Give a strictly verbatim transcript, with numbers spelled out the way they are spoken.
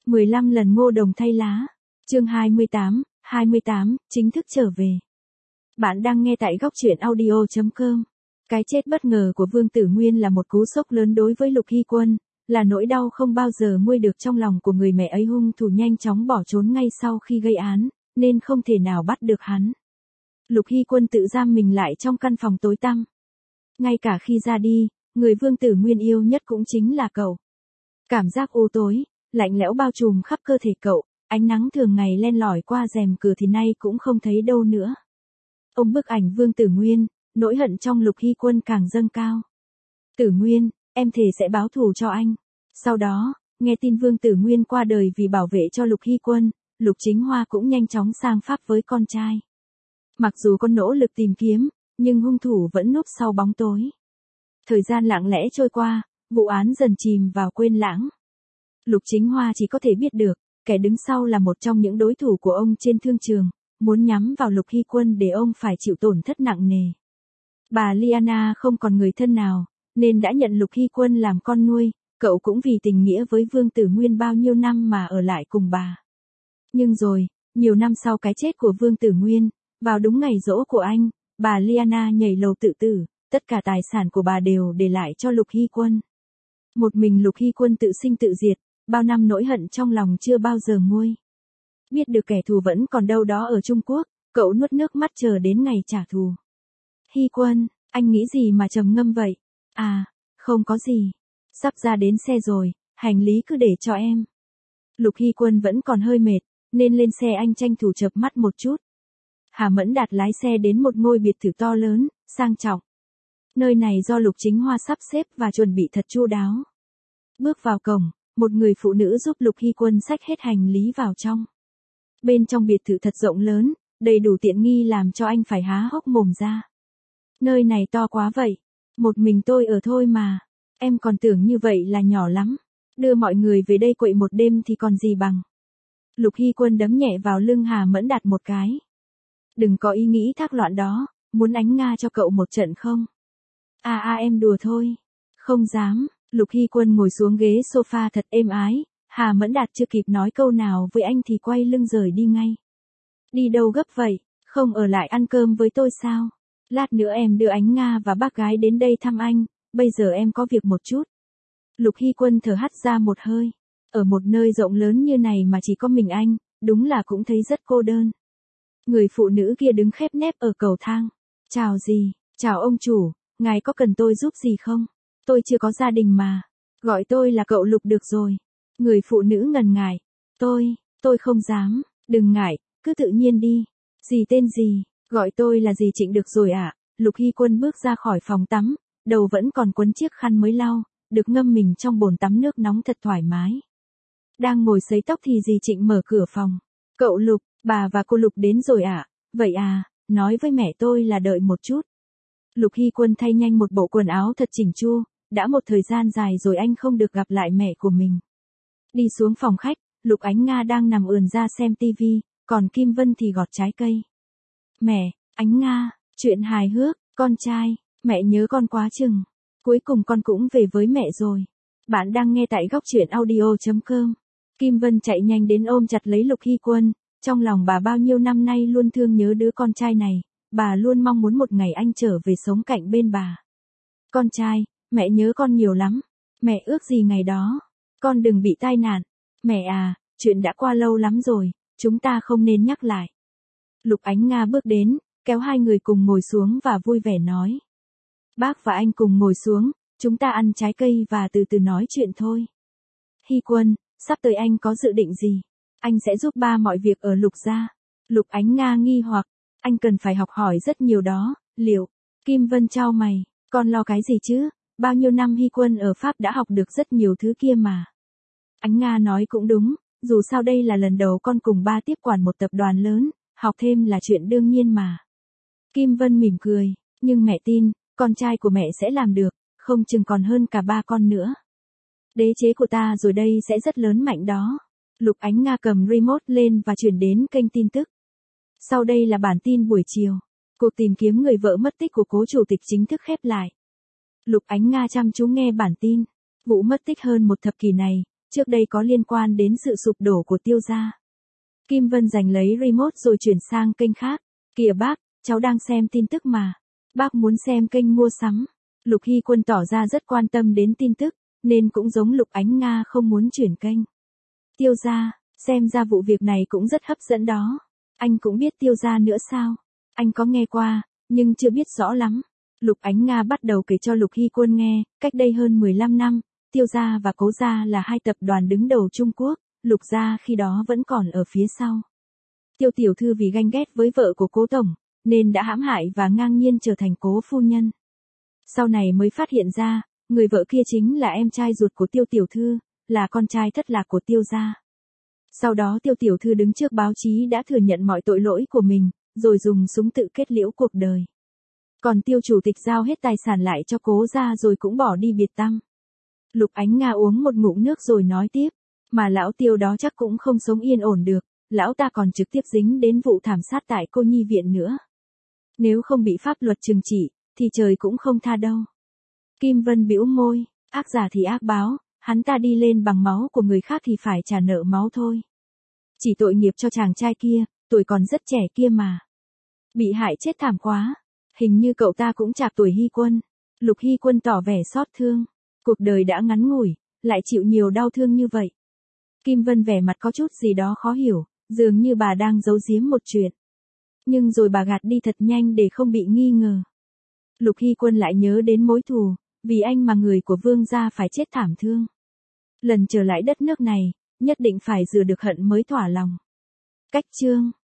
mười lăm lần Ngô Đồng thay lá. Chương hai mươi tám, hai mươi tám, chính thức trở về. Bạn đang nghe tại góc truyện audio chấm com. Cái chết bất ngờ của Vương Tử Nguyên là một cú sốc lớn đối với Lục Hy Quân, là nỗi đau không bao giờ nguôi được trong lòng của người mẹ ấy. Hung thủ nhanh chóng bỏ trốn ngay sau khi gây án, nên không thể nào bắt được hắn. Lục Hy Quân tự giam mình lại trong căn phòng tối tăm. Ngay cả khi ra đi, người Vương Tử Nguyên yêu nhất cũng chính là cậu. Cảm giác u tối, lạnh lẽo bao trùm khắp cơ thể cậu, ánh nắng thường ngày len lỏi qua rèm cửa thì nay cũng không thấy đâu nữa. Ôm bức ảnh Vương Tử Nguyên, nỗi hận trong Lục Hy Quân càng dâng cao. Tử Nguyên, em thề sẽ báo thù cho anh. Sau đó, nghe tin Vương Tử Nguyên qua đời vì bảo vệ cho Lục Hy Quân, Lục Chính Hoa cũng nhanh chóng sang Pháp với con trai. Mặc dù con nỗ lực tìm kiếm, nhưng hung thủ vẫn núp sau bóng tối. Thời gian lặng lẽ trôi qua, vụ án dần chìm vào quên lãng. Lục Chính Hoa chỉ có thể biết được, kẻ đứng sau là một trong những đối thủ của ông trên thương trường, muốn nhắm vào Lục Hy Quân để ông phải chịu tổn thất nặng nề. Bà Liana không còn người thân nào, nên đã nhận Lục Hy Quân làm con nuôi, cậu cũng vì tình nghĩa với Vương Tử Nguyên bao nhiêu năm mà ở lại cùng bà. Nhưng rồi, nhiều năm sau cái chết của Vương Tử Nguyên, vào đúng ngày giỗ của anh, bà Liana nhảy lầu tự tử, tất cả tài sản của bà đều để lại cho Lục Hy Quân. Một mình Lục Hy Quân tự sinh tự diệt, bao năm nỗi hận trong lòng chưa bao giờ nguôi. Biết được kẻ thù vẫn còn đâu đó ở Trung Quốc, cậu nuốt nước mắt chờ đến ngày trả thù. Hy Quân, anh nghĩ gì mà trầm ngâm vậy? À, không có gì. Sắp ra đến xe rồi, hành lý cứ để cho em. Lục Hy Quân vẫn còn hơi mệt, nên lên xe anh tranh thủ chợp mắt một chút. Hà Mẫn Đạt lái xe đến một ngôi biệt thự to lớn, sang trọng. Nơi này do Lục Chính Hoa sắp xếp và chuẩn bị thật chu đáo. Bước vào cổng, một người phụ nữ giúp Lục Hy Quân xách hết hành lý vào trong. Bên trong biệt thự thật rộng lớn, đầy đủ tiện nghi làm cho anh phải há hốc mồm ra. Nơi này to quá vậy, một mình tôi ở thôi mà, em còn tưởng như vậy là nhỏ lắm, đưa mọi người về đây quậy một đêm thì còn gì bằng. Lục Hy Quân đấm nhẹ vào lưng Hà Mẫn Đạt một cái. Đừng có ý nghĩ thác loạn đó, muốn ánh Nga cho cậu một trận không? À à em đùa thôi, không dám. Lục Hy Quân ngồi xuống ghế sofa thật êm ái, Hà Mẫn Đạt chưa kịp nói câu nào với anh thì quay lưng rời đi ngay. Đi đâu gấp vậy, không ở lại ăn cơm với tôi sao? Lát nữa em đưa ánh Nga và bác gái đến đây thăm anh, bây giờ em có việc một chút. Lục Hy Quân thở hắt ra một hơi, ở một nơi rộng lớn như này mà chỉ có mình anh, đúng là cũng thấy rất cô đơn. Người phụ nữ kia đứng khép nép ở cầu thang. Chào gì, chào ông chủ, ngài có cần tôi giúp gì không? Tôi chưa có gia đình mà. Gọi tôi là cậu Lục được rồi. Người phụ nữ ngần ngại. Tôi, tôi không dám, đừng ngại, cứ tự nhiên đi. Gì tên gì, gọi tôi là gì Trịnh được rồi ạ. À? Lục Hy Quân bước ra khỏi phòng tắm, đầu vẫn còn quấn chiếc khăn mới lau, được ngâm mình trong bồn tắm nước nóng thật thoải mái. Đang ngồi sấy tóc thì dì Trịnh mở cửa phòng. Cậu Lục, bà và cô Lục đến rồi ạ. À? Vậy à, nói với mẹ tôi là đợi một chút. Lục Hy Quân thay nhanh một bộ quần áo thật chỉnh chu, đã một thời gian dài rồi anh không được gặp lại mẹ của mình. Đi xuống phòng khách, Lục Ánh Nga đang nằm ườn ra xem tivi, còn Kim Vân thì gọt trái cây. Mẹ, Ánh Nga, chuyện hài hước, con trai, mẹ nhớ con quá chừng. Cuối cùng con cũng về với mẹ rồi. Bạn đang nghe tại góc truyện audio chấm com. Kim Vân chạy nhanh đến ôm chặt lấy Lục Hy Quân, trong lòng bà bao nhiêu năm nay luôn thương nhớ đứa con trai này, bà luôn mong muốn một ngày anh trở về sống cạnh bên bà. Con trai, mẹ nhớ con nhiều lắm, mẹ ước gì ngày đó, con đừng bị tai nạn. Mẹ à, chuyện đã qua lâu lắm rồi, chúng ta không nên nhắc lại. Lục Ánh Nga bước đến, kéo hai người cùng ngồi xuống và vui vẻ nói. Bác và anh cùng ngồi xuống, chúng ta ăn trái cây và từ từ nói chuyện thôi. Hy Quân, sắp tới anh có dự định gì? Anh sẽ giúp ba mọi việc ở Lục gia. Lục Ánh Nga nghi hoặc, anh cần phải học hỏi rất nhiều đó, liệu? Kim Vân chau mày, con lo cái gì chứ? Bao nhiêu năm Hy Quân ở Pháp đã học được rất nhiều thứ kia mà. Ánh Nga nói cũng đúng, dù sao đây là lần đầu con cùng ba tiếp quản một tập đoàn lớn, học thêm là chuyện đương nhiên mà. Kim Vân mỉm cười, nhưng mẹ tin, con trai của mẹ sẽ làm được, không chừng còn hơn cả ba con nữa. Đế chế của ta rồi đây sẽ rất lớn mạnh đó. Lục Ánh Nga cầm remote lên và chuyển đến kênh tin tức. Sau đây là bản tin buổi chiều. Cuộc tìm kiếm người vợ mất tích của cố chủ tịch chính thức khép lại. Lục Ánh Nga chăm chú nghe bản tin. Vụ mất tích hơn một thập kỷ này, trước đây có liên quan đến sự sụp đổ của Tiêu gia. Kim Vân giành lấy remote rồi chuyển sang kênh khác. Kìa bác, cháu đang xem tin tức mà. Bác muốn xem kênh mua sắm. Lục Hy Quân tỏ ra rất quan tâm đến tin tức, nên cũng giống Lục Ánh Nga không muốn chuyển kênh. Tiêu gia, xem ra vụ việc này cũng rất hấp dẫn đó. Anh cũng biết Tiêu gia nữa sao? Anh có nghe qua, nhưng chưa biết rõ lắm. Lục Ánh Nga bắt đầu kể cho Lục Hy Quân nghe, cách đây hơn mười lăm năm, Tiêu gia và Cố gia là hai tập đoàn đứng đầu Trung Quốc, Lục gia khi đó vẫn còn ở phía sau. Tiêu tiểu thư vì ganh ghét với vợ của Cố tổng, nên đã hãm hại và ngang nhiên trở thành Cố phu nhân. Sau này mới phát hiện ra, người vợ kia chính là em trai ruột của Tiêu tiểu thư, là con trai thất lạc của Tiêu gia. Sau đó Tiêu tiểu thư đứng trước báo chí đã thừa nhận mọi tội lỗi của mình, rồi dùng súng tự kết liễu cuộc đời. Còn Tiêu chủ tịch giao hết tài sản lại cho Cố gia rồi cũng bỏ đi biệt tăm. Lục Ánh Nga uống một ngụm nước rồi nói tiếp, mà lão Tiêu đó chắc cũng không sống yên ổn được, lão ta còn trực tiếp dính đến vụ thảm sát tại cô nhi viện nữa. Nếu không bị pháp luật trừng trị, thì trời cũng không tha đâu. Kim Vân bĩu môi, ác giả thì ác báo, hắn ta đi lên bằng máu của người khác thì phải trả nợ máu thôi. Chỉ tội nghiệp cho chàng trai kia, tuổi còn rất trẻ kia mà. Bị hại chết thảm quá, hình như cậu ta cũng chạc tuổi Hy Quân. Lục Hy Quân tỏ vẻ xót thương, cuộc đời đã ngắn ngủi, lại chịu nhiều đau thương như vậy. Kim Vân vẻ mặt có chút gì đó khó hiểu, dường như bà đang giấu giếm một chuyện. Nhưng rồi bà gạt đi thật nhanh để không bị nghi ngờ. Lục Hy Quân lại nhớ đến mối thù, vì anh mà người của Vương gia phải chết thảm thương. Lần trở lại đất nước này, nhất định phải rửa được hận mới thỏa lòng. Cách chương